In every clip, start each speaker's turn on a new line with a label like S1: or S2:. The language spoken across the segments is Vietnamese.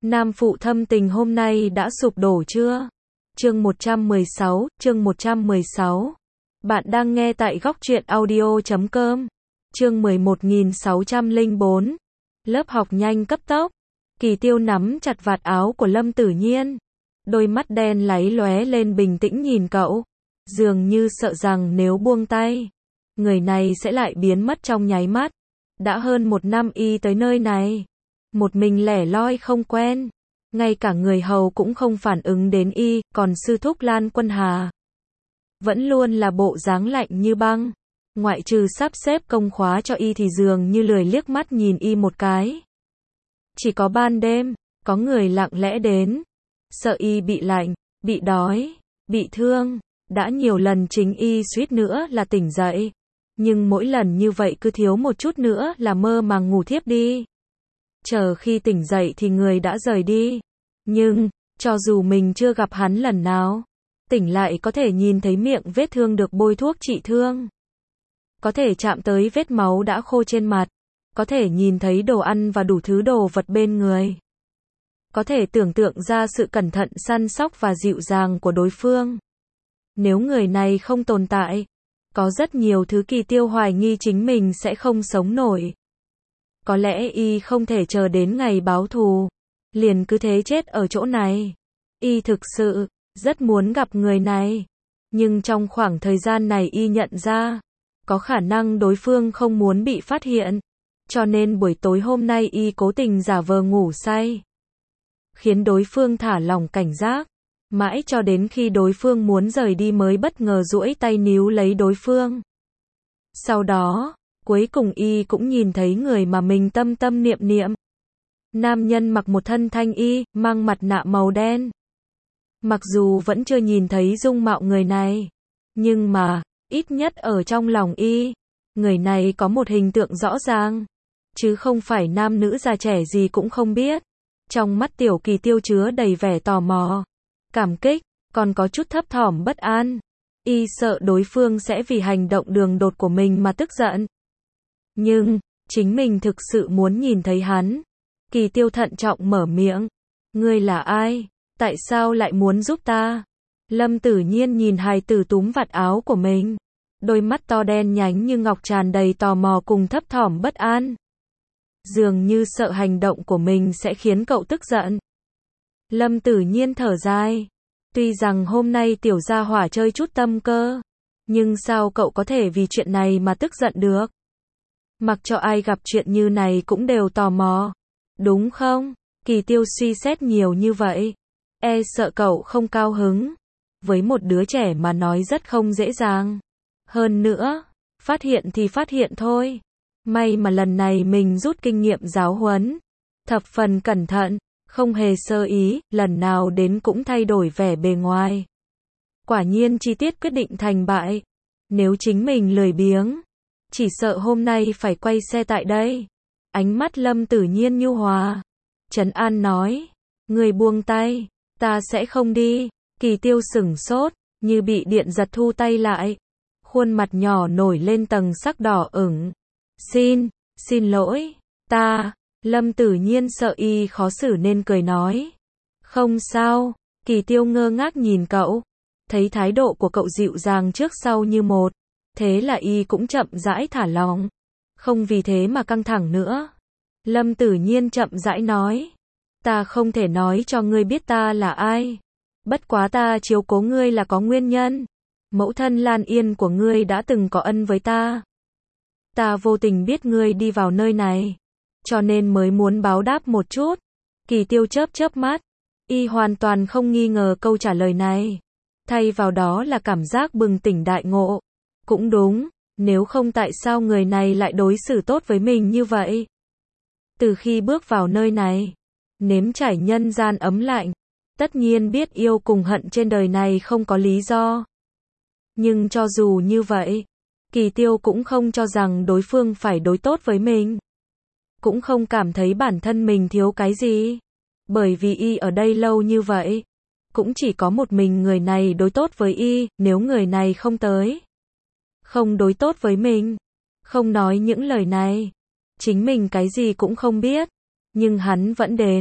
S1: Nam phụ thâm tình hôm nay đã sụp đổ chưa? Chương 116. Bạn đang nghe tại góc truyện audio.com. Chương 11604. Lớp học nhanh cấp tốc. Kỳ Tiêu nắm chặt vạt áo của Lâm Tử Nhiên. Đôi mắt đen láy lóe lên bình tĩnh nhìn cậu. Dường như sợ rằng nếu buông tay, người này sẽ lại biến mất trong nháy mắt. Đã hơn 1 năm y tới nơi này. Một mình lẻ loi không quen. Ngay cả người hầu cũng không phản ứng đến y, còn sư thúc Lan Quân Hà vẫn luôn là bộ dáng lạnh như băng. Ngoại trừ sắp xếp công khóa cho y thì dường như lười liếc mắt nhìn y một cái. Chỉ có ban đêm, có người lặng lẽ đến. Sợ y bị lạnh, bị đói, bị thương. Đã nhiều lần chính y suýt nữa là tỉnh dậy. Nhưng mỗi lần như vậy cứ thiếu một chút nữa là mơ màng ngủ thiếp đi. Chờ khi tỉnh dậy thì người đã rời đi. Nhưng, cho dù mình chưa gặp hắn lần nào, tỉnh lại có thể nhìn thấy miệng vết thương được bôi thuốc trị thương. Có thể chạm tới vết máu đã khô trên mặt. Có thể nhìn thấy đồ ăn và đủ thứ đồ vật bên người. Có thể tưởng tượng ra sự cẩn thận săn sóc và dịu dàng của đối phương. Nếu người này không tồn tại, có rất nhiều thứ Kỳ Tiêu hoài nghi chính mình sẽ không sống nổi. Có lẽ y không thể chờ đến ngày báo thù, liền cứ thế chết ở chỗ này. Y thực sự rất muốn gặp người này, nhưng trong khoảng thời gian này y nhận ra, có khả năng đối phương không muốn bị phát hiện, cho nên buổi tối hôm nay y cố tình giả vờ ngủ say, khiến đối phương thả lỏng cảnh giác, mãi cho đến khi đối phương muốn rời đi mới bất ngờ duỗi tay níu lấy đối phương. Sau đó, cuối cùng y cũng nhìn thấy người mà mình tâm tâm niệm niệm. Nam nhân mặc một thân thanh y, mang mặt nạ màu đen. Mặc dù vẫn chưa nhìn thấy dung mạo người này, nhưng mà, ít nhất ở trong lòng y, người này có một hình tượng rõ ràng, chứ không phải nam nữ già trẻ gì cũng không biết. Trong mắt Tiểu Kỳ Tiêu chứa đầy vẻ tò mò, cảm kích, còn có chút thấp thỏm bất an. Y sợ đối phương sẽ vì hành động đường đột của mình mà tức giận. Nhưng, chính mình thực sự muốn nhìn thấy hắn. Kỳ Tiêu thận trọng mở miệng. Ngươi là ai? Tại sao lại muốn giúp ta? Lâm Tử Nhiên nhìn hài tử túm vạt áo của mình. Đôi mắt to đen nhánh như ngọc tràn đầy tò mò cùng thấp thỏm bất an. Dường như sợ hành động của mình sẽ khiến cậu tức giận. Lâm Tử Nhiên thở dài. Tuy rằng hôm nay tiểu gia hỏa chơi chút tâm cơ, nhưng sao cậu có thể vì chuyện này mà tức giận được? Mặc cho ai gặp chuyện như này cũng đều tò mò, đúng không? Kỳ Tiêu suy xét nhiều như vậy, e sợ cậu không cao hứng. Với một đứa trẻ mà nói rất không dễ dàng. Hơn nữa, phát hiện thì phát hiện thôi. May mà lần này mình rút kinh nghiệm giáo huấn, thập phần cẩn thận, không hề sơ ý, lần nào đến cũng thay đổi vẻ bề ngoài. Quả nhiên chi tiết quyết định thành bại. Nếu chính mình lười biếng, chỉ sợ hôm nay phải quay xe tại đây. Ánh mắt Lâm Tử Nhiên nhu hòa, trấn an nói, người buông tay, ta sẽ không đi. Kỳ Tiêu sửng sốt, như bị điện giật thu tay lại. Khuôn mặt nhỏ nổi lên tầng sắc đỏ ửng. Xin lỗi, Lâm Tử Nhiên sợ y khó xử nên cười nói. Không sao. Kỳ Tiêu ngơ ngác nhìn cậu, thấy thái độ của cậu dịu dàng trước sau như một, thế là y cũng chậm rãi thả lỏng, không vì thế mà căng thẳng nữa. Lâm Tử Nhiên chậm rãi nói, ta không thể nói cho ngươi biết ta là ai, bất quá ta chiếu cố ngươi là có nguyên nhân. Mẫu thân Lan Yên của ngươi đã từng có ân với ta. Ta vô tình biết ngươi đi vào nơi này, cho nên mới muốn báo đáp một chút. Kỳ Tiêu chớp chớp mắt, y hoàn toàn không nghi ngờ câu trả lời này. Thay vào đó là cảm giác bừng tỉnh đại ngộ. Cũng đúng, nếu không tại sao người này lại đối xử tốt với mình như vậy? Từ khi bước vào nơi này, nếm trải nhân gian ấm lạnh, tất nhiên biết yêu cùng hận trên đời này không có lý do. Nhưng cho dù như vậy, Kỳ Tiêu cũng không cho rằng đối phương phải đối tốt với mình. Cũng không cảm thấy bản thân mình thiếu cái gì. Bởi vì y ở đây lâu như vậy, cũng chỉ có một mình người này đối tốt với y. Nếu người này không tới, không đối tốt với mình, không nói những lời này, chính mình cái gì cũng không biết, nhưng hắn vẫn đến,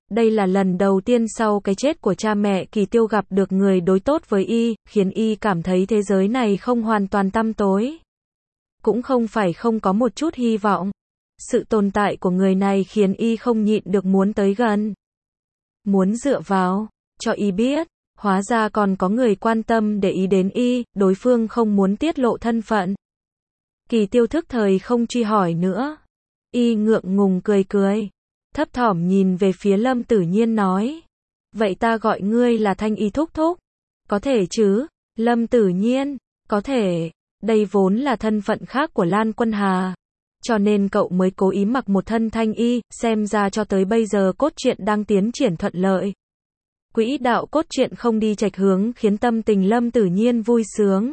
S1: Đây là lần đầu tiên sau cái chết của cha mẹ Kỳ Tiêu gặp được người đối tốt với y, khiến y cảm thấy thế giới này không hoàn toàn tăm tối. Cũng không phải không có một chút hy vọng. Sự tồn tại của người này khiến y không nhịn được muốn tới gần. Muốn dựa vào, cho y biết, hóa ra còn có người quan tâm để ý đến y, đối phương không muốn tiết lộ thân phận. Kỳ Tiêu thức thời không truy hỏi nữa. Y ngượng ngùng cười cười, thấp thỏm nhìn về phía Lâm Tử Nhiên nói. Vậy ta gọi ngươi là Thanh Y thúc thúc. Có thể chứ? Lâm Tử Nhiên, có thể. Đây vốn là thân phận khác của Lan Quân Hà. Cho nên cậu mới cố ý mặc một thân thanh y, xem ra cho tới bây giờ cốt truyện đang tiến triển thuận lợi. Quỹ đạo cốt truyện không đi chệch hướng khiến tâm tình Lâm Tử Nhiên vui sướng.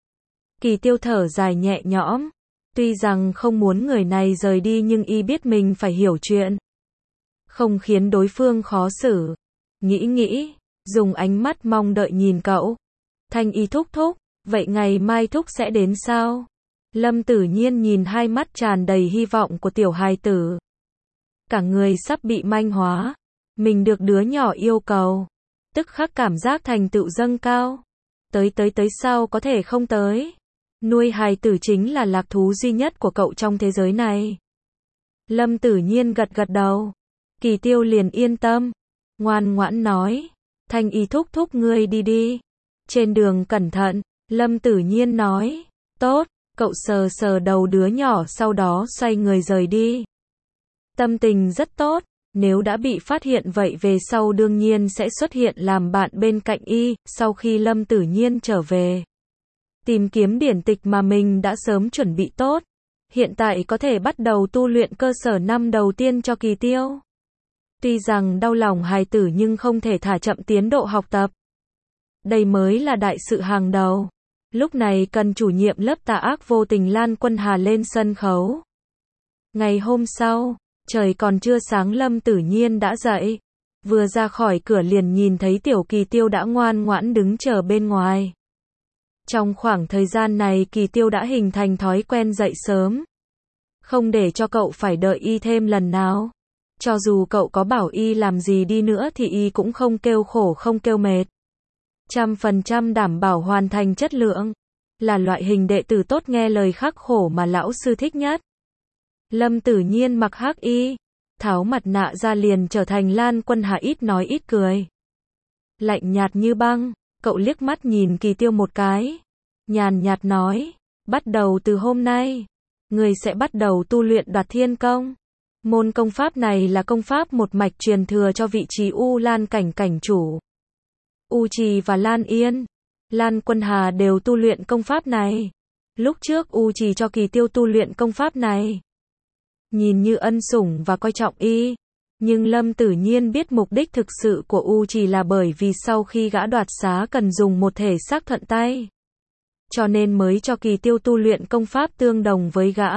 S1: Kỳ Tiêu thở dài nhẹ nhõm. Tuy rằng không muốn người này rời đi nhưng y biết mình phải hiểu chuyện. Không khiến đối phương khó xử. Nghĩ, dùng ánh mắt mong đợi nhìn cậu. Thanh Y thúc thúc, vậy ngày mai thúc sẽ đến sao? Lâm Tử Nhiên nhìn hai mắt tràn đầy hy vọng của tiểu hài tử. Cả người sắp bị manh hóa. Mình được đứa nhỏ yêu cầu. Tức khắc cảm giác thành tựu dâng cao. Tới sao có thể không tới. Nuôi hài tử chính là lạc thú duy nhất của cậu trong thế giới này. Lâm Tử Nhiên gật gật đầu. Kỳ Tiêu liền yên tâm. Ngoan ngoãn nói. Thanh Y thúc thúc ngươi đi đi. Trên đường cẩn thận. Lâm Tử Nhiên nói. Tốt. Cậu sờ sờ đầu đứa nhỏ sau đó xoay người rời đi. Tâm tình rất tốt. Nếu đã bị phát hiện vậy về sau đương nhiên sẽ xuất hiện làm bạn bên cạnh y. Sau khi Lâm Tử Nhiên trở về, tìm kiếm điển tịch mà mình đã sớm chuẩn bị tốt. Hiện tại có thể bắt đầu tu luyện cơ sở năm đầu tiên cho Kỳ Tiêu. Tuy rằng đau lòng hài tử nhưng không thể thả chậm tiến độ học tập. Đây mới là đại sự hàng đầu. Lúc này cần chủ nhiệm lớp tà ác vô tình Lan Quân Hà lên sân khấu. Ngày hôm sau, trời còn chưa sáng Lâm Tử Nhiên đã dậy. Vừa ra khỏi cửa liền nhìn thấy tiểu Kỳ Tiêu đã ngoan ngoãn đứng chờ bên ngoài. Trong khoảng thời gian này Kỳ Tiêu đã hình thành thói quen dậy sớm. Không để cho cậu phải đợi y thêm lần nào. Cho dù cậu có bảo y làm gì đi nữa thì y cũng không kêu khổ không kêu mệt. 100% đảm bảo hoàn thành chất lượng. Là loại hình đệ tử tốt nghe lời khắc khổ mà lão sư thích nhất. Lâm Tử Nhiên mặc hắc y, tháo mặt nạ ra liền trở thành Lan Quân Hà ít nói ít cười. Lạnh nhạt như băng, cậu liếc mắt nhìn Kỳ Tiêu một cái. Nhàn nhạt nói, bắt đầu từ hôm nay, người sẽ bắt đầu tu luyện Đoạt Thiên Công. Môn công pháp này là công pháp một mạch truyền thừa cho vị trí U Lan cảnh cảnh chủ. U Trì và Lan Yên, Lan Quân Hà đều tu luyện công pháp này. Lúc trước U Trì cho Kỳ Tiêu tu luyện công pháp này. Nhìn như ân sủng và coi trọng y. Nhưng Lâm Tử Nhiên biết mục đích thực sự của U Trì là bởi vì sau khi gã đoạt xá cần dùng một thể xác thuận tay. Cho nên mới cho Kỳ Tiêu tu luyện công pháp tương đồng với gã.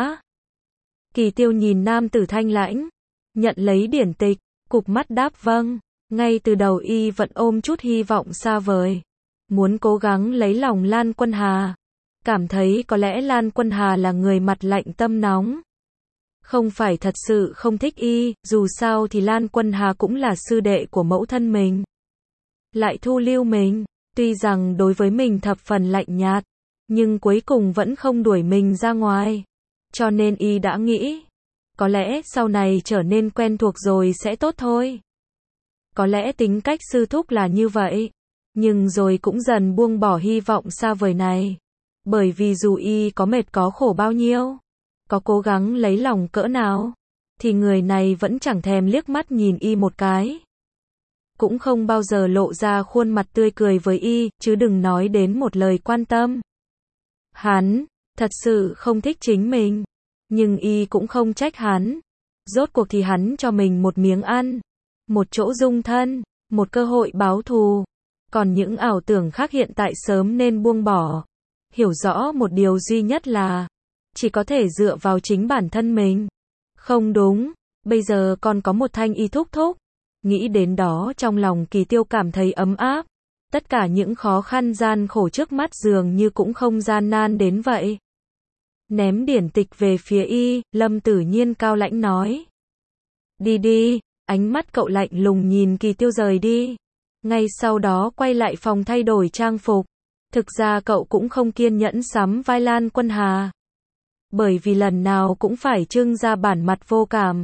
S1: Kỳ Tiêu nhìn nam tử thanh lãnh, nhận lấy điển tịch, cụp mắt đáp vâng. Ngay từ đầu y vẫn ôm chút hy vọng xa vời. Muốn cố gắng lấy lòng Lan Quân Hà. Cảm thấy có lẽ Lan Quân Hà là người mặt lạnh tâm nóng. Không phải thật sự không thích y, dù sao thì Lan Quân Hà cũng là sư đệ của mẫu thân mình. Lại thu lưu mình, tuy rằng đối với mình thập phần lạnh nhạt, nhưng cuối cùng vẫn không đuổi mình ra ngoài. Cho nên y đã nghĩ, có lẽ sau này trở nên quen thuộc rồi sẽ tốt thôi. Có lẽ tính cách sư thúc là như vậy, nhưng rồi cũng dần buông bỏ hy vọng xa vời này. Bởi vì dù y có mệt có khổ bao nhiêu, có cố gắng lấy lòng cỡ nào, thì người này vẫn chẳng thèm liếc mắt nhìn y một cái. Cũng không bao giờ lộ ra khuôn mặt tươi cười với y, chứ đừng nói đến một lời quan tâm. Hắn, thật sự không thích chính mình, nhưng y cũng không trách hắn. Rốt cuộc thì hắn cho mình một miếng ăn, một chỗ dung thân, một cơ hội báo thù. Còn những ảo tưởng khác hiện tại sớm nên buông bỏ. Hiểu rõ một điều duy nhất là chỉ có thể dựa vào chính bản thân mình. Không đúng, bây giờ còn có một Thanh Y thúc thúc. Nghĩ đến đó trong lòng Kỳ Tiêu cảm thấy ấm áp. Tất cả những khó khăn gian khổ trước mắt dường như cũng không gian nan đến vậy. Ném điển tịch về phía y, Lâm Tử Nhiên cao lãnh nói. Đi đi, Ánh mắt cậu lạnh lùng nhìn Kỳ Tiêu rời đi. Ngay sau đó quay lại phòng thay đổi trang phục. Thực ra cậu cũng không kiên nhẫn sắm vai Lan Quân Hà. Bởi vì lần nào cũng phải trưng ra bản mặt vô cảm.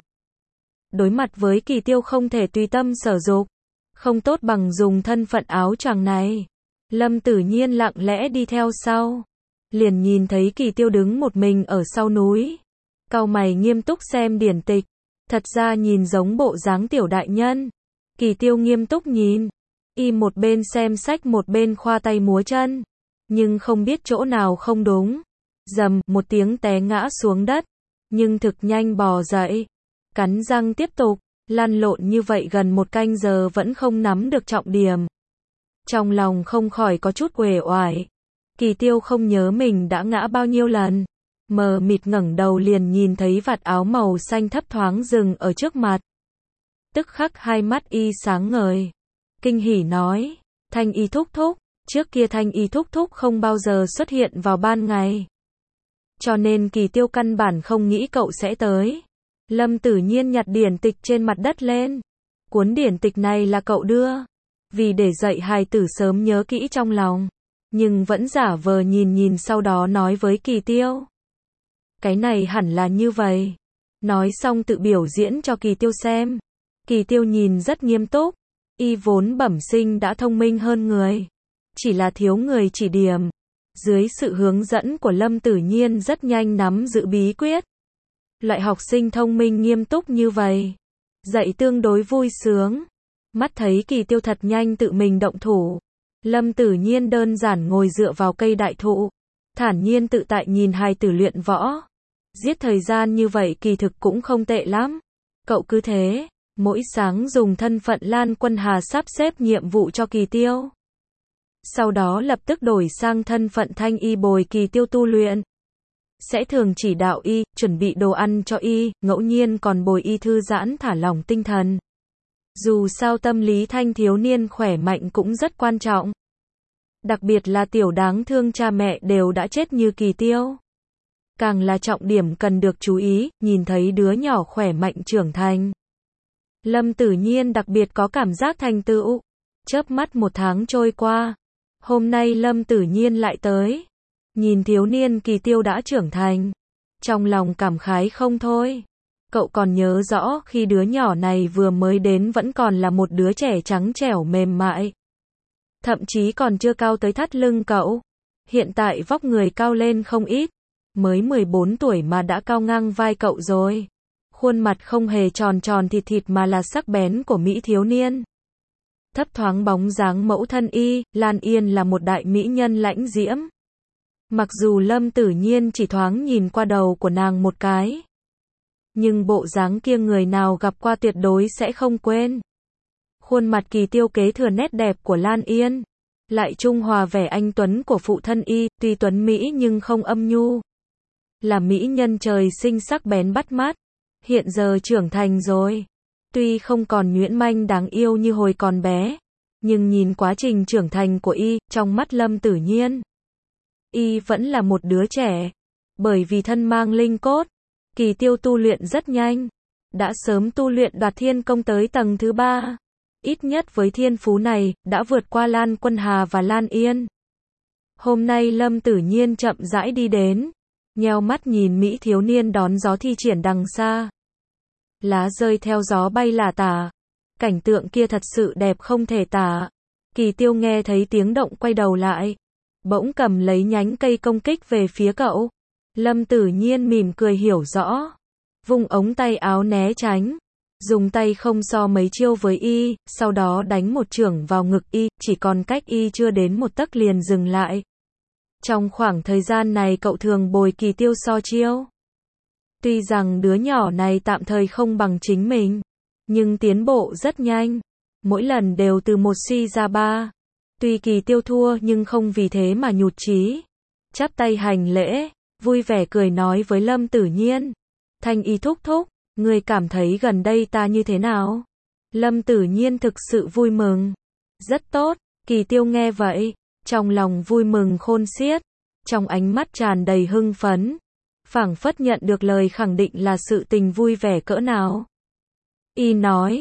S1: Đối mặt với Kỳ Tiêu không thể tùy tâm sở dục. Không tốt bằng dùng thân phận áo choàng này. Lâm Tử Nhiên lặng lẽ đi theo sau. Liền nhìn thấy Kỳ Tiêu đứng một mình ở sau núi. Cau mày nghiêm túc xem điển tịch. Thật ra nhìn giống bộ dáng tiểu đại nhân. Kỳ Tiêu nghiêm túc nhìn. Y một bên xem sách một bên khoa tay múa chân. Nhưng không biết chỗ nào không đúng. Rầm, một tiếng té ngã xuống đất. Nhưng thực nhanh bò dậy. Cắn răng tiếp tục. Lăn lộn như vậy gần một canh giờ vẫn không nắm được trọng điểm. Trong lòng không khỏi có chút uể oải. Kỳ Tiêu không nhớ mình đã ngã bao nhiêu lần. Mờ mịt ngẩng đầu liền nhìn thấy vạt áo màu xanh thấp thoáng dừng ở trước mặt. Tức khắc hai mắt y sáng ngời. Kinh hỉ nói, Thanh Y thúc thúc. Trước kia Thanh Y thúc thúc không bao giờ xuất hiện vào ban ngày. Cho nên Kỳ Tiêu căn bản không nghĩ cậu sẽ tới. Lâm Tử Nhiên nhặt điển tịch trên mặt đất lên. Cuốn điển tịch này là cậu đưa. Vì để dạy hài tử sớm nhớ kỹ trong lòng. Nhưng vẫn giả vờ nhìn sau đó nói với Kỳ Tiêu. Cái này hẳn là như vậy. Nói xong tự biểu diễn cho Kỳ Tiêu xem. Kỳ Tiêu nhìn rất nghiêm túc. Y vốn bẩm sinh đã thông minh hơn người. Chỉ là thiếu người chỉ điểm. Dưới sự hướng dẫn của Lâm Tử Nhiên rất nhanh nắm giữ bí quyết. Loại học sinh thông minh nghiêm túc như vậy. Dạy tương đối vui sướng. Mắt thấy Kỳ Tiêu thật nhanh tự mình động thủ. Lâm Tử Nhiên đơn giản ngồi dựa vào cây đại thụ. Thản nhiên tự tại nhìn hài tử luyện võ. Giết thời gian như vậy kỳ thực cũng không tệ lắm. Cậu cứ thế, mỗi sáng dùng thân phận Lan Quân Hà sắp xếp nhiệm vụ cho Kỳ Tiêu. Sau đó lập tức đổi sang thân phận Thanh Y bồi Kỳ Tiêu tu luyện. Sẽ thường chỉ đạo y, chuẩn bị đồ ăn cho y, ngẫu nhiên còn bồi y thư giãn thả lỏng tinh thần. Dù sao tâm lý thanh thiếu niên khỏe mạnh cũng rất quan trọng. Đặc biệt là tiểu đáng thương cha mẹ đều đã chết như Kỳ Tiêu. Càng là trọng điểm cần được chú ý, nhìn thấy đứa nhỏ khỏe mạnh trưởng thành. Lâm Tử Nhiên đặc biệt có cảm giác thành tựu. Chớp mắt một tháng trôi qua. Hôm nay Lâm Tử Nhiên lại tới. Nhìn thiếu niên Kỳ Tiêu đã trưởng thành. Trong lòng cảm khái không thôi. Cậu còn nhớ rõ khi đứa nhỏ này vừa mới đến vẫn còn là một đứa trẻ trắng trẻo mềm mại. Thậm chí còn chưa cao tới thắt lưng cậu. Hiện tại vóc người cao lên không ít. Mới 14 tuổi mà đã cao ngang vai cậu rồi. Khuôn mặt không hề tròn tròn thịt thịt mà là sắc bén của mỹ thiếu niên. Thấp thoáng bóng dáng mẫu thân y, Lan Yên là một đại mỹ nhân lãnh diễm. Mặc dù Lâm Tử Nhiên chỉ thoáng nhìn qua đầu của nàng một cái. Nhưng bộ dáng kia người nào gặp qua tuyệt đối sẽ không quên. Khuôn mặt Kỳ Tiêu kế thừa nét đẹp của Lan Yên. Lại trung hòa vẻ anh tuấn của phụ thân y, tuy tuấn mỹ nhưng không âm nhu. Là mỹ nhân trời sinh sắc bén bắt mắt. Hiện giờ trưởng thành rồi. Tuy không còn nhuyễn manh đáng yêu như hồi còn bé. Nhưng nhìn quá trình trưởng thành của y, trong mắt Lâm Tử Nhiên. Y vẫn là một đứa trẻ. Bởi vì thân mang linh cốt. Kỳ Tiêu tu luyện rất nhanh. Đã sớm tu luyện đoạt thiên công tới tầng thứ 3. Ít nhất với thiên phú này, đã vượt qua Lan Quân Hà và Lan Yên. Hôm nay Lâm Tử Nhiên chậm rãi đi đến. Nheo mắt nhìn mỹ thiếu niên đón gió thi triển đằng xa. Lá rơi theo gió bay lả tả. Cảnh tượng kia thật sự đẹp không thể tả. Kỳ Tiêu nghe thấy tiếng động quay đầu lại. Bỗng cầm lấy nhánh cây công kích về phía cậu. Lâm Tử Nhiên mỉm cười hiểu rõ. Vung ống tay áo né tránh. Dùng tay không so mấy chiêu với y, sau đó đánh một chưởng vào ngực y, chỉ còn cách y chưa đến một tấc liền dừng lại. Trong khoảng thời gian này cậu thường bồi Kỳ Tiêu so chiêu. Tuy rằng đứa nhỏ này tạm thời không bằng chính mình, nhưng tiến bộ rất nhanh. Mỗi lần đều từ 1 suy ra 3. Tuy Kỳ Tiêu thua nhưng không vì thế mà nhụt chí. Chắp tay hành lễ, vui vẻ cười nói với Lâm Tử Nhiên. Thanh Y thúc thúc, ngươi cảm thấy gần đây ta như thế nào? Lâm Tử Nhiên thực sự vui mừng. Rất tốt, Kỳ Tiêu nghe vậy, trong lòng vui mừng khôn xiết. Trong ánh mắt tràn đầy hưng phấn. Phảng phất nhận được lời khẳng định là sự tình vui vẻ cỡ nào. Y nói,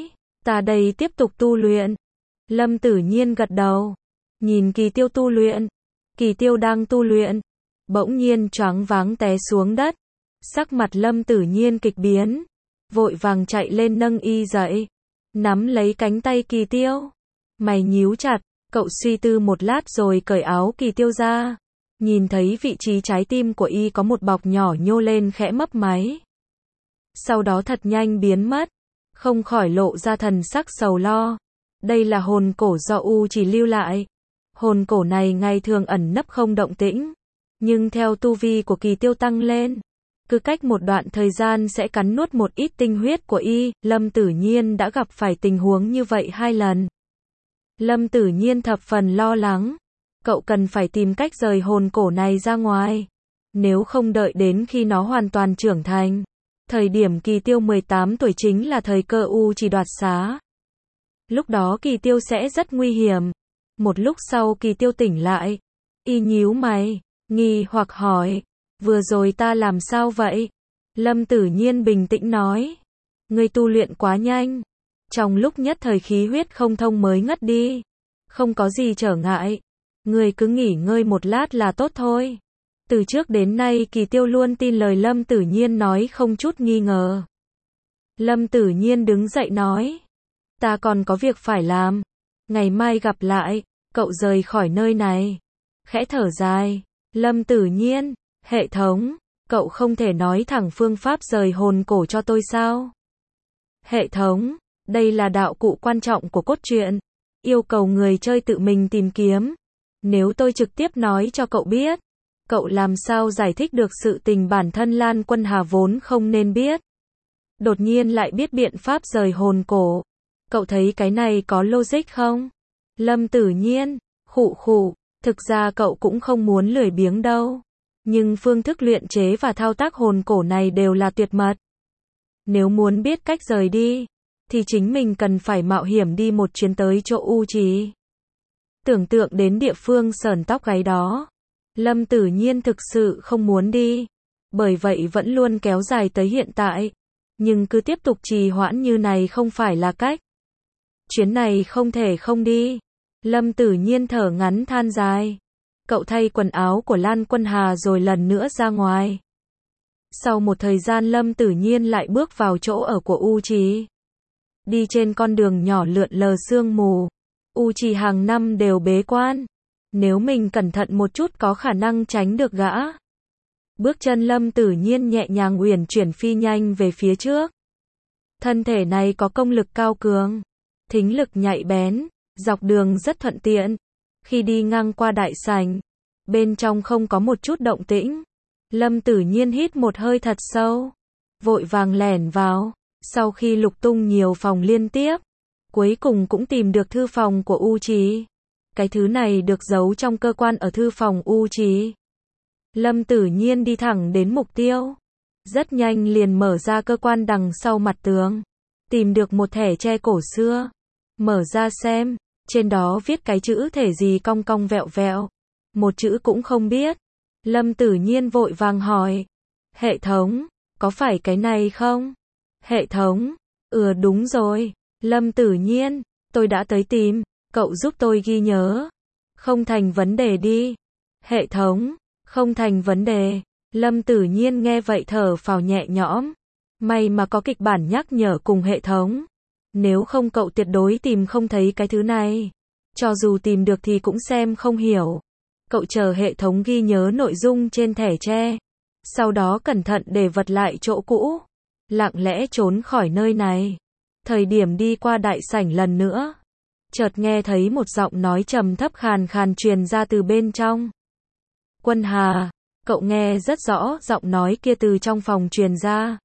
S1: Ta đây tiếp tục tu luyện. Lâm Tử Nhiên gật đầu. Nhìn Kỳ Tiêu tu luyện. Kỳ Tiêu đang tu luyện. Bỗng nhiên choáng váng té xuống đất. Sắc mặt Lâm Tử Nhiên kịch biến. Vội vàng chạy lên nâng y dậy. Nắm lấy cánh tay Kỳ Tiêu. Mày nhíu chặt. Cậu suy tư một lát rồi cởi áo Kỳ Tiêu ra. Nhìn thấy vị trí trái tim của y có một bọc nhỏ nhô lên khẽ mấp máy. Sau đó thật nhanh biến mất. Không khỏi lộ ra thần sắc sầu lo. Đây là hồn cổ do U chỉ lưu lại. Hồn cổ này ngày thường ẩn nấp không động tĩnh. Nhưng theo tu vi của Kỳ Tiêu tăng lên, cứ cách một đoạn thời gian sẽ cắn nuốt một ít tinh huyết của y. Lâm Tử Nhiên đã gặp phải tình huống như vậy 2 lần. Lâm Tử Nhiên thập phần lo lắng. Cậu cần phải tìm cách rời hồn cổ này ra ngoài. Nếu không đợi đến khi nó hoàn toàn trưởng thành. Thời điểm Kỳ Tiêu 18 tuổi chính là thời cơ U chỉ đoạt xá. Lúc đó Kỳ Tiêu sẽ rất nguy hiểm. Một lúc sau Kỳ Tiêu tỉnh lại. Y nhíu mày, nghi hoặc hỏi. Vừa rồi ta làm sao vậy? Lâm Tử Nhiên bình tĩnh nói. Ngươi tu luyện quá nhanh. Trong lúc nhất thời khí huyết không thông mới ngất đi. Không có gì trở ngại. Ngươi cứ nghỉ ngơi một lát là tốt thôi. Từ trước đến nay Kỳ Tiêu luôn tin lời Lâm Tử Nhiên nói không chút nghi ngờ. Lâm Tử Nhiên đứng dậy nói. Ta còn có việc phải làm. Ngày mai gặp lại. Cậu rời khỏi nơi này. Khẽ thở dài. Lâm Tử Nhiên. Hệ thống. Cậu không thể nói thẳng phương pháp rời hồn cổ cho tôi sao? Hệ thống. Đây là đạo cụ quan trọng của cốt truyện. Yêu cầu người chơi tự mình tìm kiếm. Nếu tôi trực tiếp nói cho cậu biết, cậu làm sao giải thích được sự tình bản thân Lan Quân Hà vốn không nên biết. Đột nhiên lại biết biện pháp rời hồn cổ. Cậu thấy cái này có logic không? Lâm Tử Nhiên, khụ khụ, thực ra cậu cũng không muốn lười biếng đâu. Nhưng phương thức luyện chế và thao tác hồn cổ này đều là tuyệt mật. Nếu muốn biết cách rời đi, thì chính mình cần phải mạo hiểm đi một chuyến tới chỗ U Trì. Tưởng tượng đến địa phương sởn tóc gáy đó, Lâm Tử Nhiên thực sự không muốn đi. Bởi vậy vẫn luôn kéo dài tới hiện tại. Nhưng cứ tiếp tục trì hoãn như này không phải là cách. Chuyến này không thể không đi. Lâm Tử Nhiên thở ngắn than dài. Cậu thay quần áo của Lan Quân Hà rồi lần nữa ra ngoài. Sau một thời gian Lâm Tử Nhiên lại bước vào chỗ ở của U Trì. Đi trên con đường nhỏ lượn lờ sương mù. U Trì hàng năm đều bế quan. Nếu mình cẩn thận một chút có khả năng tránh được gã. Bước chân Lâm Tử Nhiên nhẹ nhàng uyển chuyển phi nhanh về phía trước. Thân thể này có công lực cao cường, thính lực nhạy bén, dọc đường rất thuận tiện. Khi đi ngang qua đại sảnh, bên trong không có một chút động tĩnh. Lâm Tử Nhiên hít một hơi thật sâu, vội vàng lẻn vào. Sau khi lục tung nhiều phòng liên tiếp, cuối cùng cũng tìm được thư phòng của U Trì. Cái thứ này được giấu trong cơ quan ở thư phòng U Trì. Lâm Tử Nhiên đi thẳng đến mục tiêu. Rất nhanh liền mở ra cơ quan đằng sau mặt tường. Tìm được một thẻ tre cổ xưa. Mở ra xem. Trên đó viết cái chữ thể gì cong cong vẹo vẹo. Một chữ cũng không biết. Lâm Tử Nhiên vội vàng hỏi. Hệ thống, có phải cái này không? Hệ thống, đúng rồi. Lâm Tử Nhiên, tôi đã tới tìm. Cậu giúp tôi ghi nhớ. Không thành vấn đề đi. Hệ thống, không thành vấn đề. Lâm Tử Nhiên nghe vậy thở phào nhẹ nhõm. May mà có kịch bản nhắc nhở cùng hệ thống. Nếu không cậu tuyệt đối tìm không thấy cái thứ này. Cho dù tìm được thì cũng xem không hiểu. Cậu chờ hệ thống ghi nhớ nội dung trên thẻ tre. Sau đó cẩn thận để vật lại chỗ cũ. Lặng lẽ trốn khỏi nơi này. Thời điểm đi qua đại sảnh lần nữa, chợt nghe thấy một giọng nói trầm thấp khàn khàn truyền ra từ bên trong. Quân Hà, cậu nghe rất rõ giọng nói kia từ trong phòng truyền ra.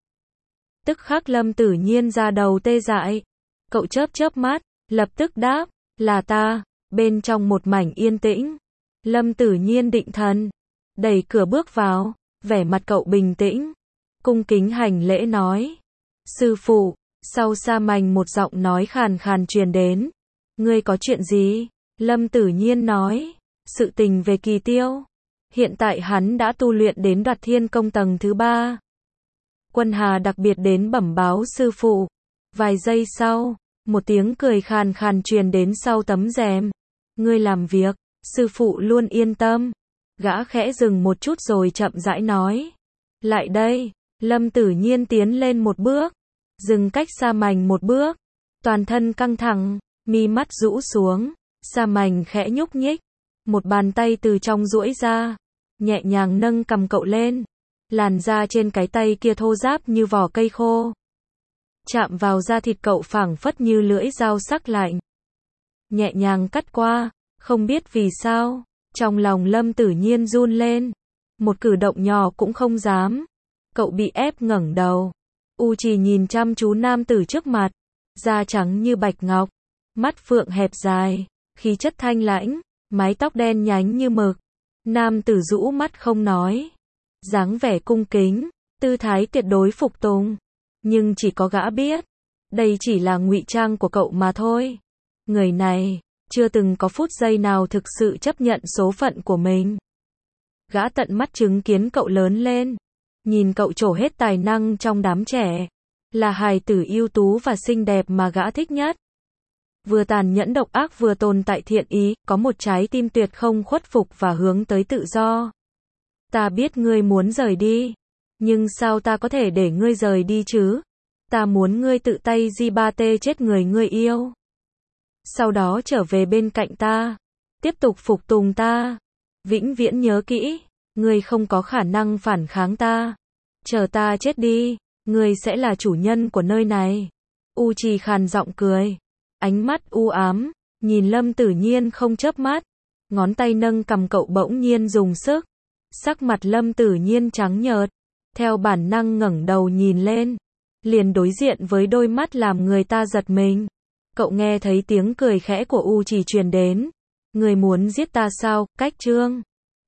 S1: Tức khắc Lâm Tử Nhiên ra đầu tê dại. Cậu chớp chớp mắt, lập tức đáp, là ta. Bên trong một mảnh yên tĩnh, Lâm Tử Nhiên định thần, đẩy cửa bước vào, vẻ mặt cậu bình tĩnh, cung kính hành lễ nói. Sư phụ. Sau xa mảnh một giọng nói khàn khàn truyền đến. Ngươi có chuyện gì? Lâm Tử Nhiên nói. Sự tình về Kỳ Tiêu. Hiện tại hắn đã tu luyện đến Đoạt Thiên Công tầng thứ 3. Quân Hà đặc biệt đến bẩm báo sư phụ. Vài giây sau, Một tiếng cười khàn khàn truyền đến sau tấm rèm. Ngươi làm việc, sư phụ luôn yên tâm. Gã khẽ dừng một chút rồi chậm rãi nói. Lại đây, Lâm Tử Nhiên tiến lên một bước, dừng cách Sa Mành một bước, toàn thân căng thẳng, mi mắt rũ xuống, Sa Mành khẽ nhúc nhích, một bàn tay từ trong duỗi ra, nhẹ nhàng nâng cầm cậu lên, làn da trên cái tay kia thô ráp như vỏ cây khô, chạm vào da thịt cậu phảng phất như lưỡi dao sắc lạnh, nhẹ nhàng cắt qua, không biết vì sao, trong lòng Lâm Tử Nhiên run lên, một cử động nhỏ cũng không dám. Cậu bị ép ngẩng đầu. U Trì nhìn chăm chú nam tử trước mặt, da trắng như bạch ngọc, mắt phượng hẹp dài, khí chất thanh lãnh, mái tóc đen nhánh như mực. Nam tử rũ mắt không nói, dáng vẻ cung kính, tư thái tuyệt đối phục tùng, nhưng chỉ có gã biết, đây chỉ là ngụy trang của cậu mà thôi. Người này chưa từng có phút giây nào thực sự chấp nhận số phận của mình. Gã tận mắt chứng kiến cậu lớn lên, nhìn cậu trổ hết tài năng trong đám trẻ, là hài tử ưu tú và xinh đẹp mà gã thích nhất. Vừa tàn nhẫn độc ác vừa tồn tại thiện ý, có một trái tim tuyệt không khuất phục và hướng tới tự do. Ta biết ngươi muốn rời đi, nhưng sao ta có thể để ngươi rời đi chứ? Ta muốn ngươi tự tay di ba tê chết người ngươi yêu. Sau đó trở về bên cạnh ta, tiếp tục phục tùng ta. Vĩnh viễn nhớ kỹ, ngươi không có khả năng phản kháng ta. Chờ ta chết đi, ngươi sẽ là chủ nhân của nơi này. U Trì khàn giọng cười, ánh mắt u ám, nhìn Lâm Tử Nhiên không chớp mắt, ngón tay nâng cầm cậu bỗng nhiên dùng sức. Sắc mặt Lâm Tử Nhiên trắng nhợt, theo bản năng ngẩng đầu nhìn lên, liền đối diện với đôi mắt làm người ta giật mình. Cậu nghe thấy tiếng cười khẽ của U Trì truyền đến. Người muốn giết ta sao? Cách Trương